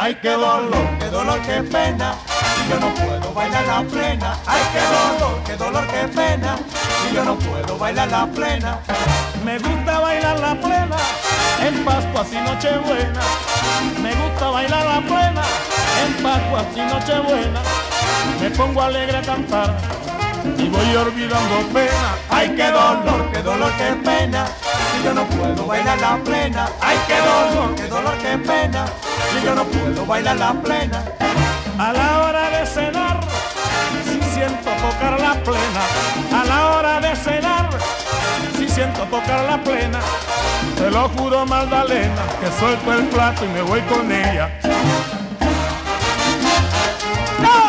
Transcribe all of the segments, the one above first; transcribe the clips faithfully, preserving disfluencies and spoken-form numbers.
Ay, qué dolor, qué dolor, qué pena, y yo no puedo bailar la plena. Ay, qué dolor, qué dolor, qué pena, y yo no puedo bailar la plena. Me gusta bailar la plena en Pascuas y Nochebuena. Me gusta bailar la plena en Pascuas y Nochebuena. Me pongo alegre a cantar y voy olvidando pena. Ay, qué dolor, qué dolor, qué pena, y yo no puedo bailar la plena. Ay, qué dolor, qué dolor, qué pena, y yo no puedo bailar la plena. A la hora de cenar, si siento tocar la plena. A la hora de cenar, si siento tocar la plena. Te lo juro, Magdalena, que suelto el plato y me voy con ella. ¡No!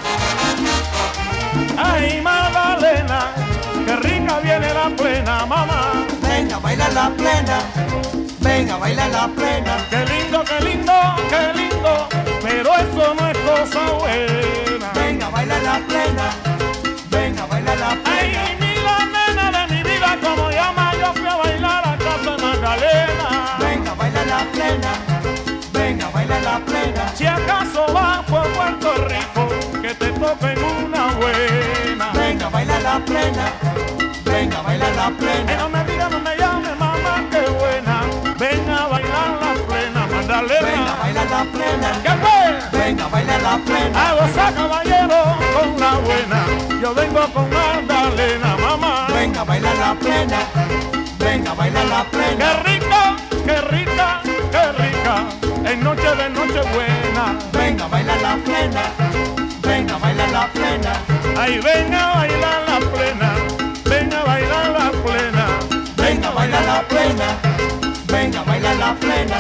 Ay, Magdalena, qué rica viene la plena, mamá. Venga, baila la plena, venga, baila la plena. Qué lindo, qué lindo, qué lindo, pero eso no es cosa buena. Venga, baila la plena, venga, baila la plena. Ay, mira, nena de mi vida, como llama, yo fui a bailar a casa de Magdalena. Venga, baila la plena, venga, baila la plena. Si acaso vas por Puerto Rico, que te toquen una buena. Venga, baila la plena, venga, baila la plena. Que no me digas, no me llames, mamá, qué buena. Venga a bailar la plena, Magdalena. Venga, baila la plena, ¿Qué fue? venga, baila la plena. A gozar, caballero, con una buena. Yo vengo con Magdalena, mamá. Venga, baila la plena, venga, baila la plena. Qué rica, qué rica, qué rica, en noche de noche buena. Venga, baila la plena, venga, baila la plena. Ay, venga a bailar la plena, venga a bailar la plena. Venga, baila la plena, venga, baila la plena.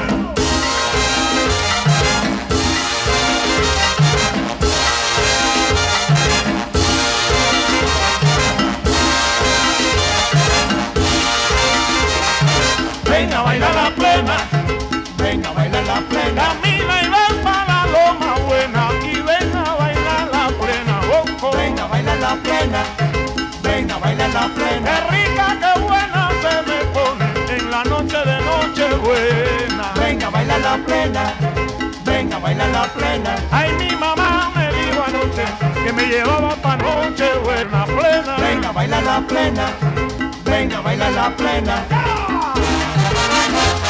Venga a bailar la plena, Venga, baila la plena. camina y ven para la loma buena. Y venga a bailar la plena, ojo. Venga, baila la plena, venga, baila la Qué plena. rica, qué buena se me pone en la noche de noche buena. Venga, baila la plena, venga, baila la plena. Ay, mi mamá me dijo anoche que me llevaba pa' noche buena plena. Venga, baila la plena, venga, baila la plena.